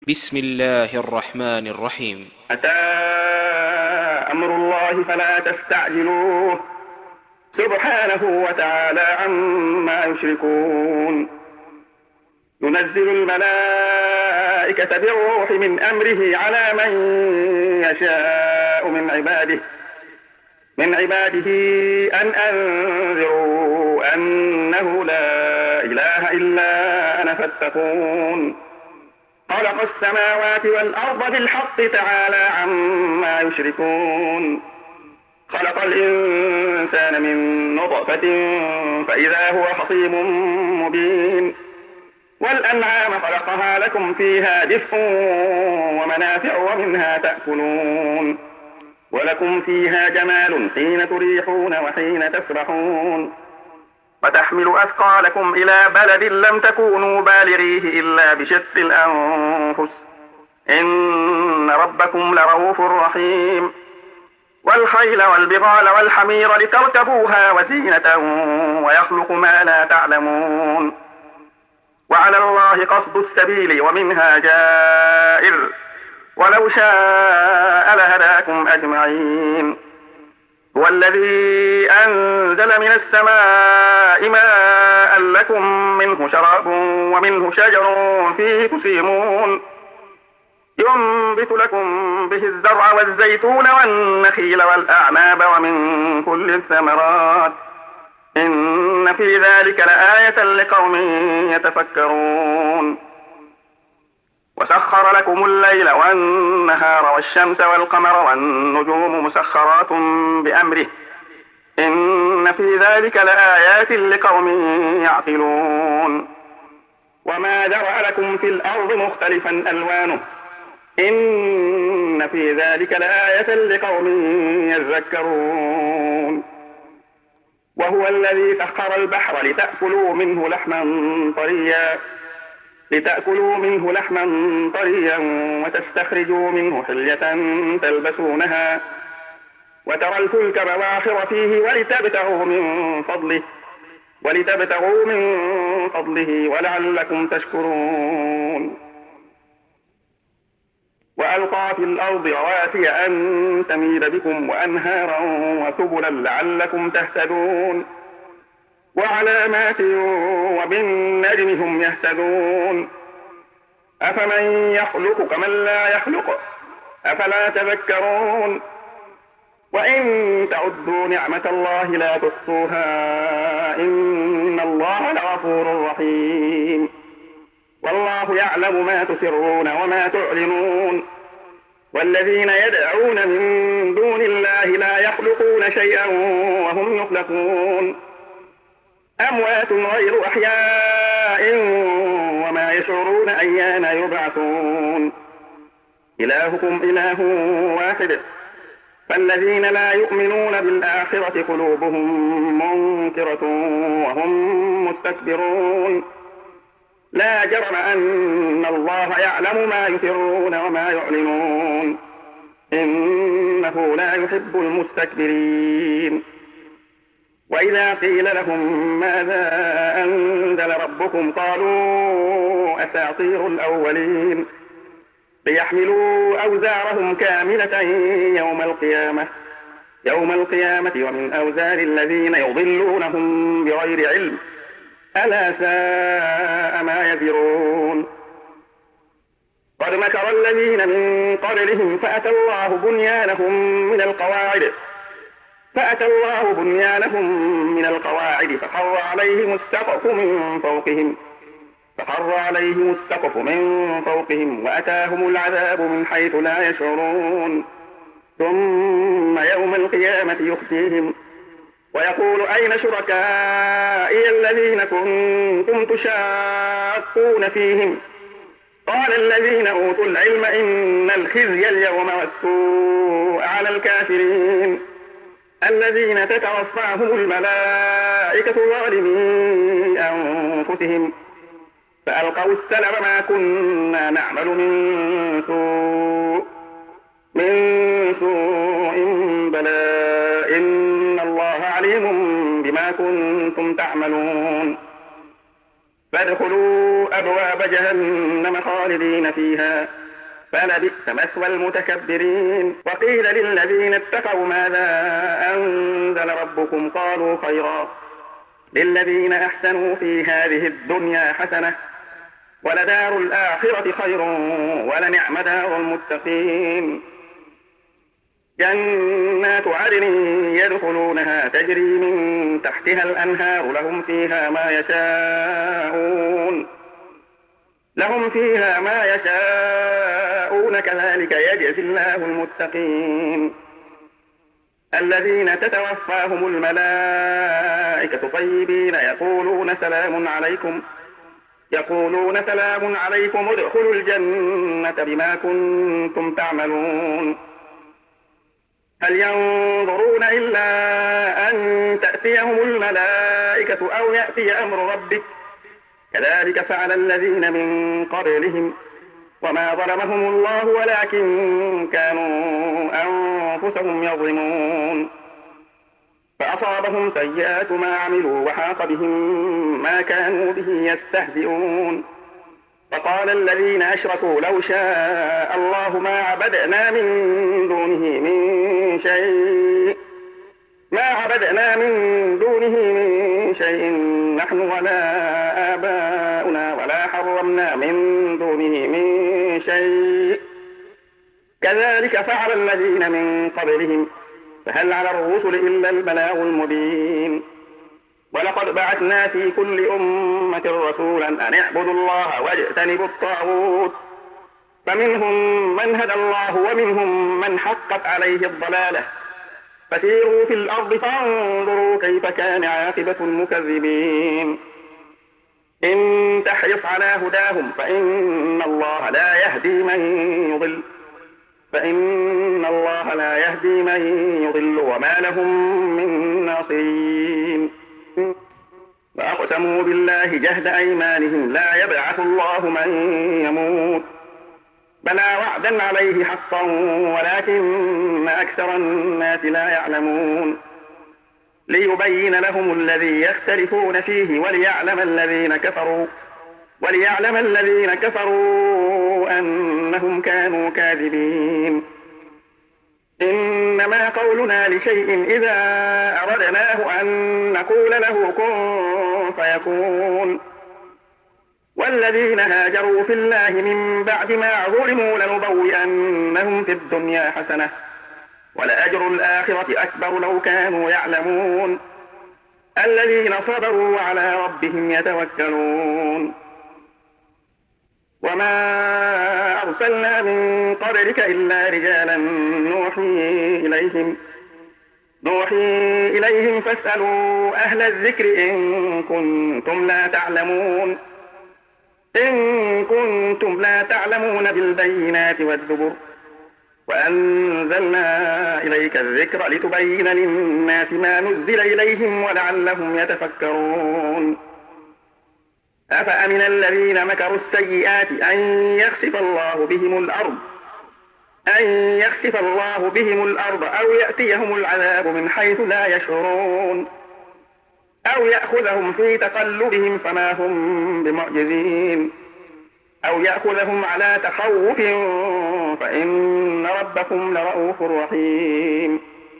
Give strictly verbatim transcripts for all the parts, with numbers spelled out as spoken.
بسم الله الرحمن الرحيم. أتى أمر الله فلا تستعجلوه سبحانه وتعالى عما يشركون. ينزل الملائكة بالروح من أمره على من يشاء من عباده من عباده أن أنذروا أنه لا إله إلا أنا فاتقون. خلق السماوات والأرض بالحق تعالى عما يشركون. خلق الإنسان من نطفة فإذا هو خصيم مبين. والأنعام خلقها لكم فيها دفء ومنافع ومنها تأكلون. ولكم فيها جمال حين تريحون وحين تسرحون. وتحمل أثقالكم إلى بلد لم تكونوا بالغيه إلا بشق الأنفس إن ربكم لرؤوف رحيم. والخيل والبغال والحمير لتركبوها وزينة ويخلق ما لا تعلمون. وعلى الله قصد السبيل ومنها جائر ولو شاء لهداكم أجمعين. هو الذي أنزل من السماء ماء لكم منه شراب ومنه شجر فيه تسيمون. ينبت لكم به الزرع والزيتون والنخيل والأعناب ومن كل الثمرات إن في ذلك لآية لقوم يتفكرون. وسخر لكم الليل والنهار والشمس والقمر والنجوم مسخرات بأمره إن في ذلك لآيات لقوم يعقلون. وما ذرأ لكم في الأرض مختلفا ألوانه إن في ذلك لآية لقوم يذكرون. وهو الذي سخر البحر لتأكلوا منه لحما طريا لتأكلوا منه لحما طريا وتستخرجوا منه حلية تلبسونها وترى الفلك مواخر فيه ولتبتغوا من فضله ولتبتغوا من فضله ولعلكم تشكرون. وألقى في الأرض رواسي أن تميد بكم وأنهارا وسبلا لعلكم تهتدون. وعلامات وبالنجم هم يهتدون. أفمن يخلق كمن لا يخلق أفلا تذكرون. وإن تعدوا نعمة الله لا تحصوها إن الله لغفور رحيم. والله يعلم ما تسرون وما تعلنون. والذين يدعون من دون الله لا يخلقون شيئا وهم يخلقون. أموات غير أحياء وما يشعرون أيان يبعثون. إلهكم إله واحد فالذين لا يؤمنون بالآخرة قلوبهم منكرة وهم مستكبرون. لا جرم أن الله يعلم ما يسرون وما يعلنون إنه لا يحب المستكبرين. وإذا قيل لهم ماذا أنزل ربكم قالوا أساطير الأولين ليحملوا أوزارهم كاملة يوم القيامة يوم القيامة ومن أوزار الذين يضلونهم بغير علم ألا ساء ما يزرون. قد مكر الذين من قبلهم فأتى الله بنيانهم من القواعد فأتى الله بنيانهم من القواعد فخر عليهم السقف من فوقهم فخر عليهم السقف من فوقهم وأتاهم العذاب من حيث لا يشعرون. ثم يوم القيامة يخزيهم ويقول أين شركائي الذين كنتم تشاقون فيهم قال الذين أوتوا العلم إن الخزي اليوم والسوء على الكافرين الذين تتوفاهم الملائكة ظالمي أنفسهم فألقوا السلم ما كنا نعمل من سوء من سوء بلى إن الله عليم بما كنتم تعملون. فادخلوا أبواب جهنم خالدين فيها فلبئس مثوى المتكبرين. وقيل للذين اتقوا ماذا أنزل ربكم قالوا خيرا للذين أحسنوا في هذه الدنيا حسنة ولدار الآخرة خير ولنعم دار المتقين. جنات عدن يدخلونها تجري من تحتها الأنهار لهم فيها ما يشاءون لهم فيها ما يشاءون كذلك يجزي الله المتقين. الذين تتوفاهم الملائكة طيبين يقولون سلام عليكم يقولون سلام عليكم ادخلوا الجنة بما كنتم تعملون. هل ينظرون إلا أن تأتيهم الملائكة أو يأتي أمر ربك كذلك فعل الذين من قبلهم وما ظلمهم الله ولكن كانوا أنفسهم يظلمون. فأصابهم سيئات ما عملوا وحاق بهم ما كانوا به يستهزئون. وقال الذين أشركوا لو شاء الله ما عبدنا من دونه من شيء ما عبدنا من دونه من شيء نحن ولا آباؤنا ولا حرمنا من دونه من شيء كذلك فعل الذين من قبلهم فهل على الرسل إلا البلاغ المبين. ولقد بعثنا في كل أمة رسولا أن اعبدوا الله واجتنبوا الطاغوت فمنهم من هدى الله ومنهم من حقت عليه الضلالة فسيروا في الأرض فانظروا كيف كان عاقبة المكذبين. إن تحرص على هداهم فإن الله لا يهدي من يضل فإن الله لا يهدي من يضل وما لهم من ناصرين. فأقسموا بالله جهد أيمانهم لا يبعث الله من يموت بلى وعدا عليه حقا ولكن أكثر الناس لا يعلمون. ليبين لهم الذي يختلفون فيه وليعلم الذين كفروا وليعلم الذين كفروا أنهم كانوا كاذبين. إنما قولنا لشيء إذا أردناه أن نقول له كن فيكون. والذين هاجروا في الله من بعد ما ظلموا لنبوئنهم في الدنيا حسنة ولأجر الآخرة أكبر لو كانوا يعلمون. الذين صبروا وعلى ربهم يتوكلون. وما أرسلنا من قبلك إلا رجالا نوحي إليهم نوحي إليهم فاسألوا أهل الذكر إن كنتم لا تعلمون إن كنتم لا تعلمون بالبينات والزبر وأنزلنا إليك الذكر لتبين للناس ما نزل إليهم ولعلهم يتفكرون. أفأمن الذين مكروا السيئات أن يخسف الله بهم الأرض أن يخسف الله بهم الأرض أو يأتيهم العذاب من حيث لا يشعرون أو يأخذهم في تقلبهم فما هم بمعجزين أو يأخذهم على تخوف فإن ربكم لرؤوف رحيم.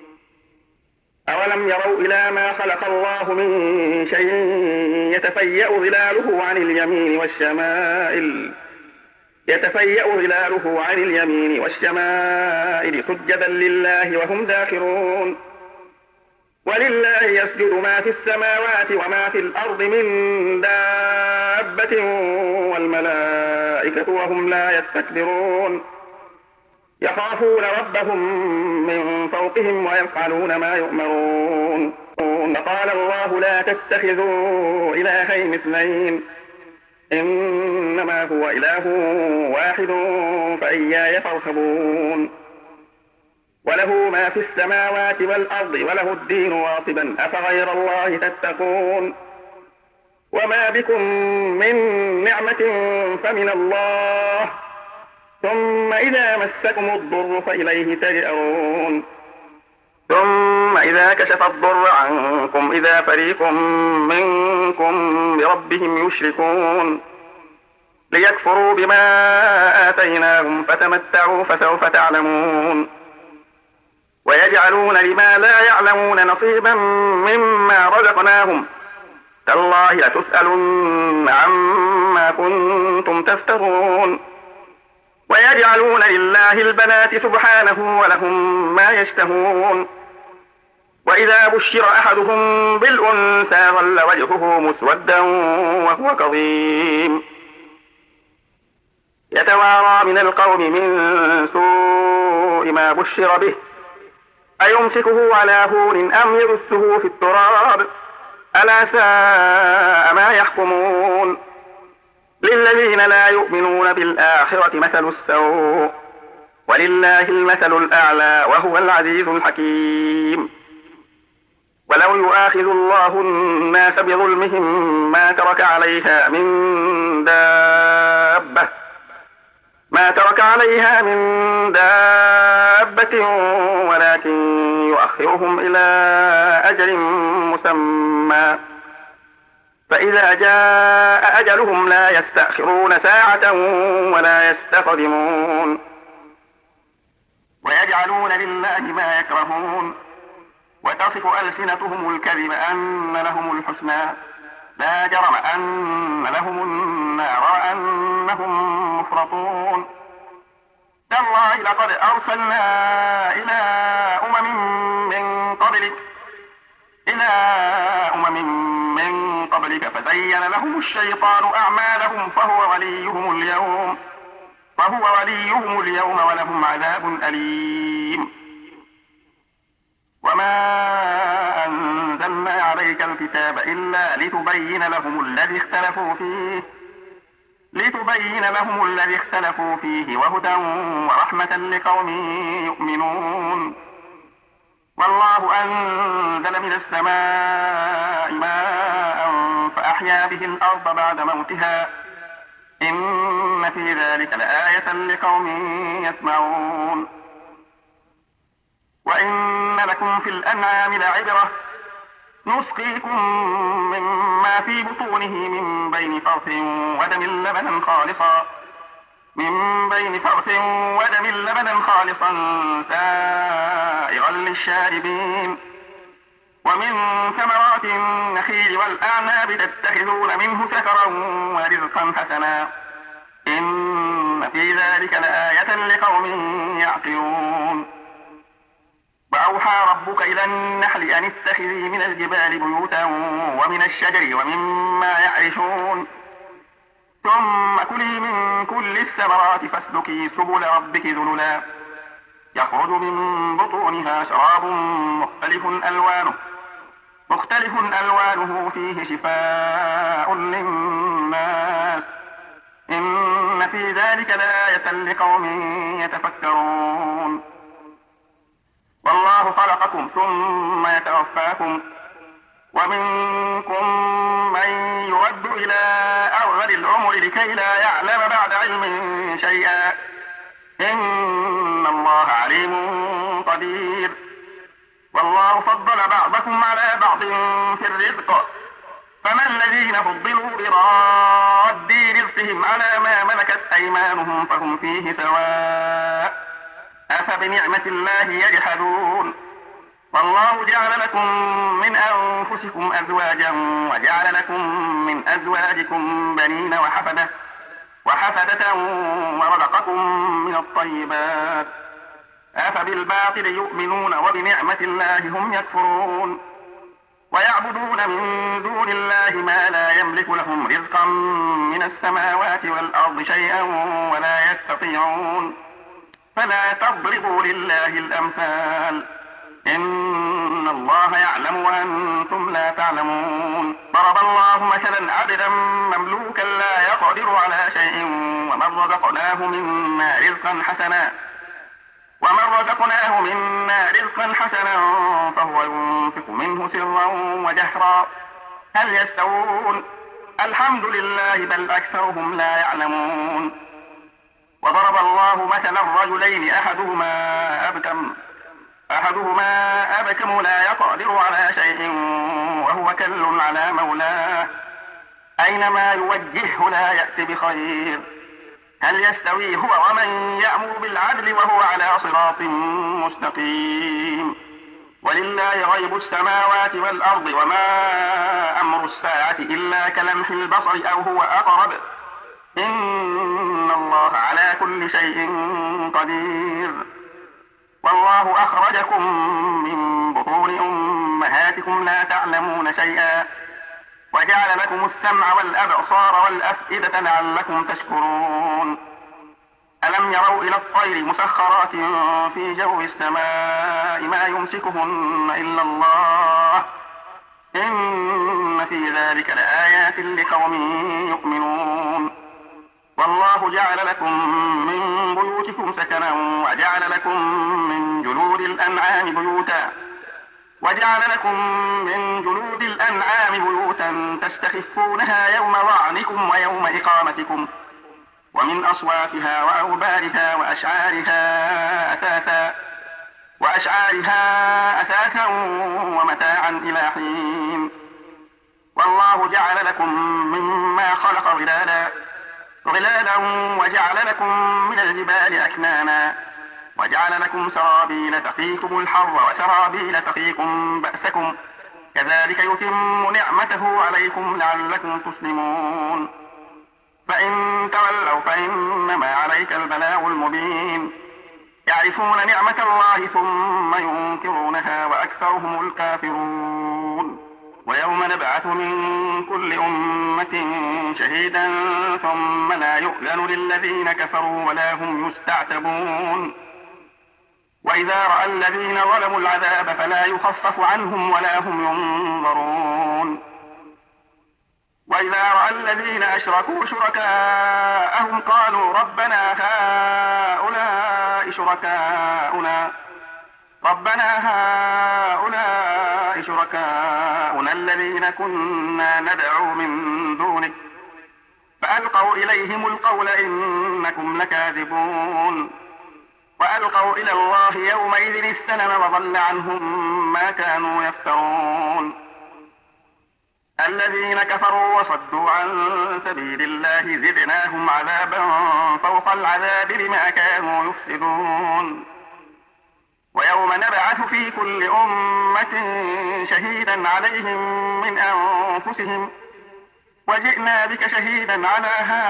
أولم يروا إلى ما خلق الله من شيء يتفيأ ظلاله عن اليمين والشمائل يتفيأ ظلاله عن اليمين والشمائل سجدا لله وهم داخرون. ولله يسجد ما في السماوات وما في الأرض من دابة والملائكة وهم لا يستكبرون. يخافون ربهم من فوقهم ويفعلون ما يؤمرون. فقال الله لا تتخذوا إلهين اثنين إنما هو إله واحد فإياي فارهبون. وله ما في السماوات والأرض وله الدين واصبا أفغير الله تتقون. وما بكم من نعمة فمن الله ثم إذا مسكم الضر فإليه تجأرون. ثم إذا كشف الضر عنكم إذا فريق منكم بربهم يشركون. ليكفروا بما آتيناهم فتمتعوا فسوف تعلمون ويجعلون لما لا يعلمون نصيبا مما رزقناهم تالله لتسألن عما كنتم تفترون ويجعلون لله البنات سبحانه ولهم ما يشتهون وإذا بشر أحدهم بالأنثى ظل وجهه مسودا وهو كظيم يتوارى من القوم من سوء ما بشر به أيمسكه على هون أم يدسه في التراب ألا ساء ما يحكمون للذين لا يؤمنون بالآخرة مثل السوء ولله المثل الأعلى وهو العزيز الحكيم ولو يؤاخذ الله الناس بظلمهم ما ترك عليها من دابة ما ترك عليها من دابة ولكن يؤخرهم إلى أجل مسمى فإذا جاء أجلهم لا يستأخرون ساعة ولا يستقدمون ويجعلون لله ما يكرهون وتصف ألسنتهم الكذب أن لهم الحسنى لا جرم أن لهم النار وأنهم مفرطون تالله لقد أرسلنا إلى أمم من قبلك إلى أمم من قبلك فزين لهم الشيطان أعمالهم فهو وليهم اليوم فهو وليهم اليوم ولهم عذاب أليم وما أنزلنا عليك الكتاب إلا لتبين لهم الذي اختلفوا فيه لتبين لهم الذي اختلفوا فيه وهدى ورحمة لقوم يؤمنون والله أنزل من السماء ماء فأحيا به الأرض بعد موتها إن في ذلك لآية لقوم يسمعون وإن لكم في الأنعام لعبرة نسقيكم مما في بطونه من بين فرث ودم لبنا خالصا من بين فرث ودم لبنا خالصا سائغا للشاربين ومن ثمرات النخيل والأعناب تتخذون منه سكرا ورزقا حسنا إن في ذلك لآية لقوم يعقلون وأوحى ربك إلى النحل أن اتخذي من الجبال بيوتا ومن الشجر ومما يعرشون ثم كلي من كل الثمرات فاسلكي سبل ربك ذللا يخرج من بطونها شراب مختلف ألوانه مختلف ألوانه فيه شفاء للناس إن في ذلك لآية لقوم يتفكرون والله خلقكم ثم يتوفاكم ومنكم من يرد إلى أرذل العمر لكي لا يعلم بعد علم شيئا إن الله عليم قدير والله فضل بعضكم على بعض في الرزق فما الذين فضلوا براد رزقهم على ما ملكت أيمانهم فهم فيه سواء أفبنعمة الله يجحدون والله جعل لكم من أنفسكم أزواجا وجعل لكم من أزواجكم بنين وحفدة وحفدة ورزقكم من الطيبات أفبالباطل يؤمنون وبنعمة الله هم يكفرون ويعبدون من دون الله ما لا يملك لهم رزقا من السماوات والأرض شيئا ولا يستطيعون فلا تضربوا لله الأمثال إن الله يعلم وأنتم لا تعلمون ضرب الله مثلا عبدا مملوكا لا يقدر على شيء ومن رزقناه منا رزقا حسنا ومن رزقناه منا رزقا حسنا فهو ينفق منه سرا وجهرا هل يستوون الحمد لله بل أكثرهم لا يعلمون وضرب الله مثلا رجلين أحدهما أبكم أحدهما أبكم لا يقدر على شيء وهو كل على مولاه أينما يوجهه لا يأت بخير. هل يستوي هو ومن يأمر بالعدل وهو على صراط مستقيم؟ ولله غيب السماوات والأرض وما أمر الساعة إلا كلمح البصر أو هو أقرب إن الله على كل شيء قدير. والله أخرجكم من بطون أمهاتكم لا تعلمون شيئا وجعل لكم السمع والأبصار والأفئدة لعلكم تشكرون. ألم يروا إلى الطير مسخرات في جو السماء ما يمسكهن إلا الله إن في ذلك لآيات لقوم يؤمنون. والله جعل لكم من بيوتكم سكنا وجعل لكم من جلود الأنعام بيوتا وجعل لكم من جلود الأنعام بيوتا تستخفونها يوم ظعنكم ويوم إقامتكم ومن أصوافها وأوبارها وأشعارها أثاثا وأشعارها أثاثا ومتاعا إلى حين. والله جعل لكم مما خلق ظلالا ظلالا وجعل لكم من الجبال أكنانا وجعل لكم سرابيل تقيكم الحر وسرابيل تقيكم بأسكم كذلك يتم نعمته عليكم لعلكم تسلمون. فإن تولوا فإنما عليك البلاغ المبين. يعرفون نعمة الله ثم ينكرونها وأكثرهم الكافرون. ويوم نبعث من كل أمة شهيدا ثم لا يؤذن للذين كفروا ولا هم يستعتبون. وإذا رأى الذين ظلموا العذاب فلا يخفف عنهم ولا هم ينظرون. وإذا رأى الذين أشركوا شركاءهم قالوا ربنا هؤلاء شركاؤنا ربنا هؤلاء شركاؤنا الذين كنا ندعو من دونك فألقوا إليهم القول إنكم لكاذبون. وألقوا إلى الله يومئذ السلم وضل عنهم ما كانوا يفترون. الذين كفروا وصدوا عن سبيل الله زدناهم عذابا فوق العذاب بما كانوا يفسدون. ويوم نبعث في كل أمة شهيدا عليهم من أنفسهم وجئنا بك شهيدا على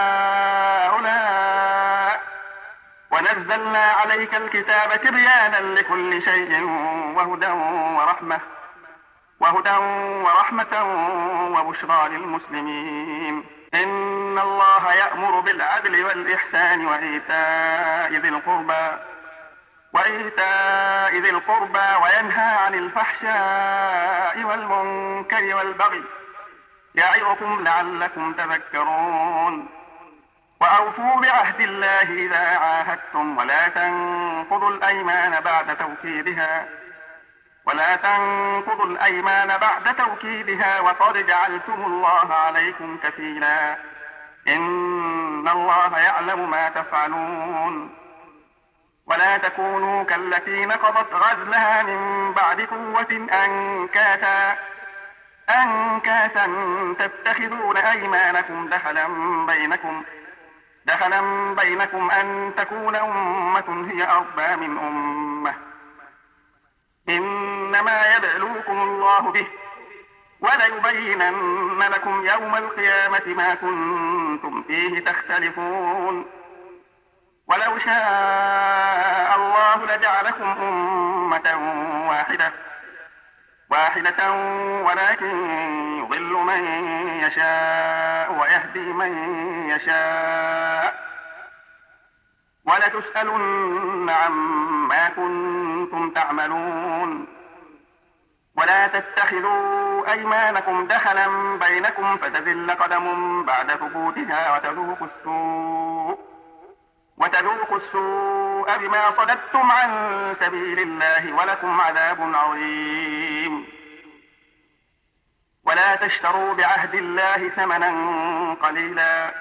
هؤلاء ونزلنا عليك الكتاب تبيانا لكل شيء وهدى ورحمة وهدى ورحمة وبشرى للمسلمين. إن الله يأمر بالعدل والإحسان وإيتاء ذي القربى وإيتاء ذي القربى وينهى عن الفحشاء والمنكر والبغي يعظكم لعلكم تذكرون. وأوفوا بعهد الله إذا عاهدتم ولا تنقضوا الأيمان بعد توكيدها ولا تنقضوا الأيمان بعد توكيدها وقد جعلتم الله عليكم كفيلا إن الله يعلم ما تفعلون. ولا تكونوا كالتي نقضت غزلها من بعد قوة أنكاثا أنكاثا تتخذون أيمانكم دخلا بينكم دخلا بينكم أن تكون أمة هي أربى من أمة إنما يبلوكم الله به وليبينن لكم يوم القيامة ما كنتم فيه تختلفون. ولو شاء الله لجعلكم أمة واحدة واحدة ولكن يضل من يشاء ويهدي من يشاء ولتسألن عما كنتم تعملون. ولا تتخذوا أيمانكم دخلا بينكم فتزل قدم بعد ثبوتها وتذوقوا السوء وتذوقوا السوء بما صددتم عن سبيل الله ولكم عذاب عظيم. ولا تشتروا بعهد الله ثمنا قليلا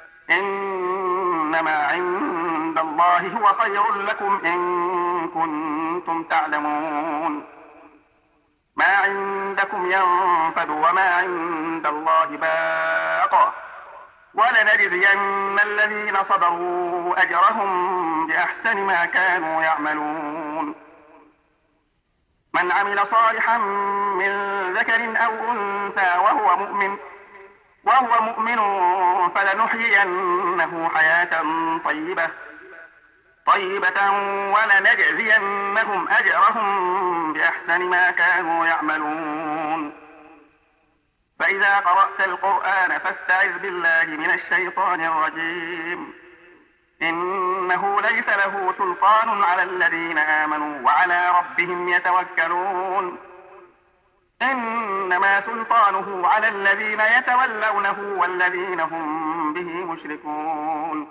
إنما عند الله هو خير لكم إن كنتم تعلمون. ما عندكم ينفد وما عند الله باق ولنجزين الذين صبروا أجرهم بأحسن ما كانوا يعملون من عمل صالحا من ذكر أو أنثى وهو مؤمن وهو مؤمن فلنحيينه حياة طيبة طيبة ولنجزينهم أجرهم بأحسن ما كانوا يعملون فإذا قرأت القرآن فاستعذ بالله من الشيطان الرجيم إنه ليس له سلطان على الذين آمنوا وعلى ربهم يتوكلون إنما سلطانه على الذين يتولونه والذين هم به مشركون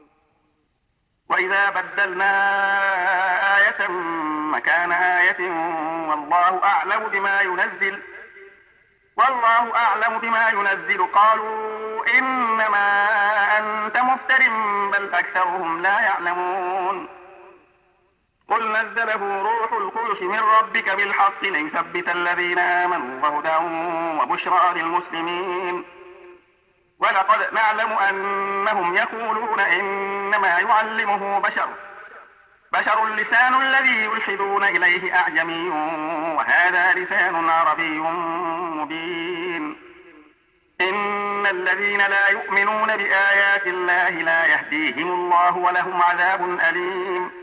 وإذا بدلنا آية مكان آية والله أعلم بما ينزل والله أعلم بما ينزل قالوا إنما أنت مفتر بل أكثرهم لا يعلمون قل نزله روح القدس من ربك بالحق ليثبت الذين آمنوا وهدى وبشرى للمسلمين ولقد نعلم أنهم يقولون إنما يعلمه بشر بشر اللسان الذي يلحدون إليه أعجمي وهذا لسان عربي مبين إن الذين لا يؤمنون بآيات الله لا يهديهم الله ولهم عذاب أليم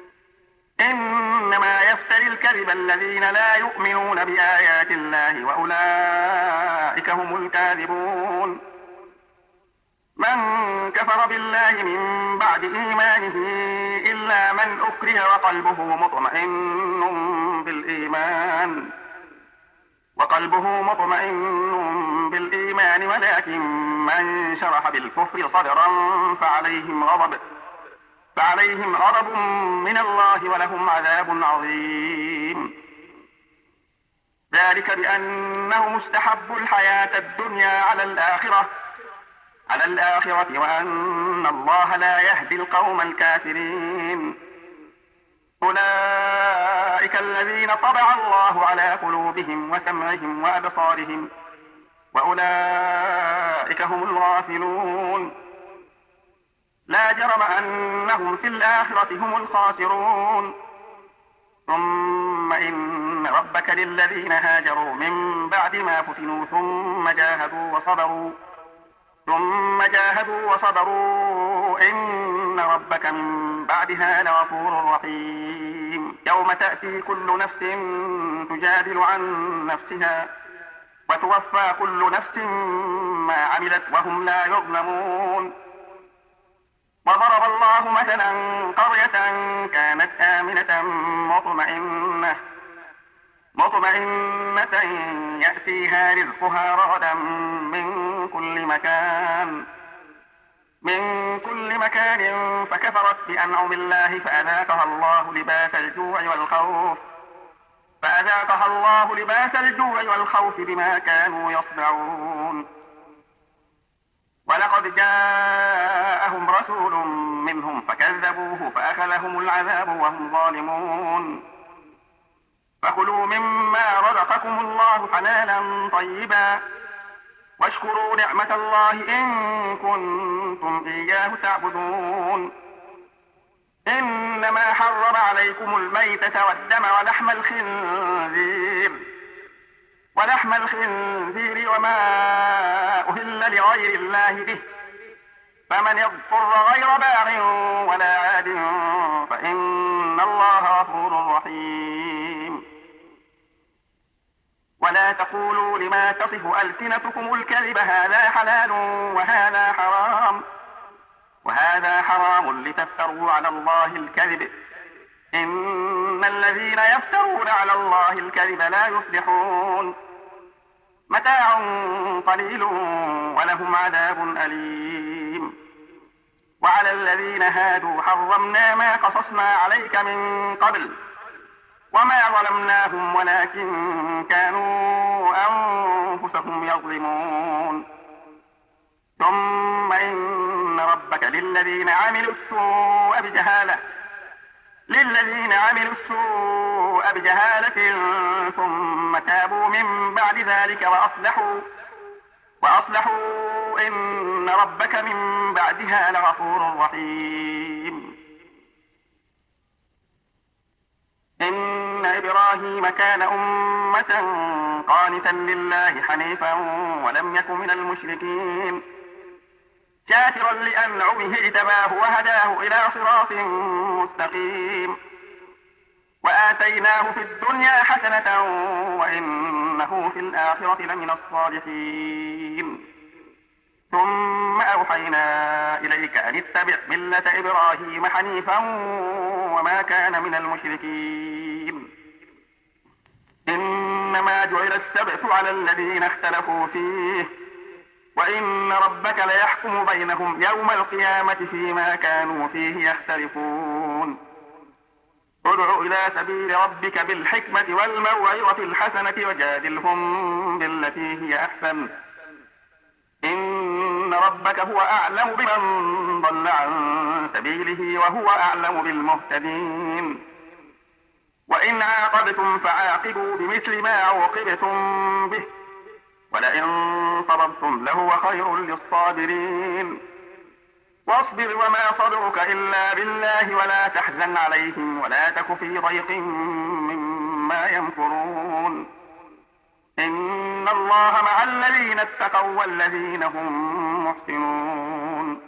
إنما يفتري الكذب الذين لا يؤمنون بآيات الله وأولئك هم الكاذبون من كفر بالله من بعد إيمانه إلا من أكره وقلبه مطمئن بالإيمان وقلبه مطمئن بالإيمان ولكن من شرح بالكفر صدرا فعليهم غضب فعليهم غضب من الله ولهم عذاب عظيم ذلك بأنه مستحب الحياة الدنيا على الآخرة على الآخرة وأن الله لا يهدي القوم الكافرين أولئك الذين طبع الله على قلوبهم وسمعهم وأبصارهم وأولئك هم الغافلون لا جرم أنهم في الآخرة هم الخاسرون ثم إن ربك للذين هاجروا من بعد ما فتنوا ثم جاهدوا وصبروا ثم جاهدوا وصبروا إن ربك من بعدها لغفور رحيم يوم تأتي كل نفس تجادل عن نفسها وتوفى كل نفس ما عملت وهم لا يظلمون وضرب الله مثلا قرية كانت آمنة مطمئنة مطمئنة يأتيها رزقها رغدا من كل مكان من كل مكان فكفرت بأنعم الله فأذاقها الله لباس الجوع والخوف فأذاقها الله لباس الجوع والخوف بما كانوا يصنعون ولقد جاءهم رسول منهم فكذبوه فأخذهم العذاب وهم ظالمون فكلوا مما رزقكم الله حلالا طيبا واشكروا نعمة الله إن كنتم إياه تعبدون إنما حرم عليكم الميتة والدم ولحم الخنزير ولحم الخنزير وما أهل لغير الله به فمن يضطر غير باغ ولا عاد فإن الله غفور رحيم ولا تقولوا لما تصف ألسنتكم الكذب هذا حلال وهذا حرام وهذا حرام لتفتروا على الله الكذب إن الذين يفترون على الله الكذب لا يفلحون متاع قليل ولهم عذاب أليم وعلى الذين هادوا حرمنا ما قصصنا عليك من قبل وما ظلمناهم ولكن كانوا أنفسهم يظلمون ثم إن ربك للذين عملوا السوء بجهالة للذين عملوا السوء بجهالة ثم تابوا من بعد ذلك وأصلحوا وأصلحوا إن ربك من بعدها لغفور رحيم. إن إبراهيم كان أمة قانتا لله حنيفا ولم يك من المشركين شاكرا لأنعمه اجتباه وهداه إلى صراط مستقيم وآتيناه في الدنيا حسنة وإنه في الآخرة لمن الصالحين. ثم أوحينا إليك أن اتبع ملة إبراهيم حنيفا وما كان من المشركين. إنما جعل السبت على الذين اختلفوا فيه وإن ربك ليحكم بينهم يوم القيامة فيما كانوا فيه يختلفون. ادع إلى سبيل ربك بالحكمة والموعظة الحسنة وجادلهم بالتي هي أحسن إن ربك هو أعلم بمن ضل عن سبيله وهو أعلم بالمهتدين. وإن عاقبتم فعاقبوا بمثل ما عوقبتم به ولئن صبرتم لهو خير للصابرين. واصبر وما صبرك إلا بالله ولا تحزن عليهم ولا تك في ضيق مما يمكرون. إن الله مع الذين اتقوا والذين هم محسنون.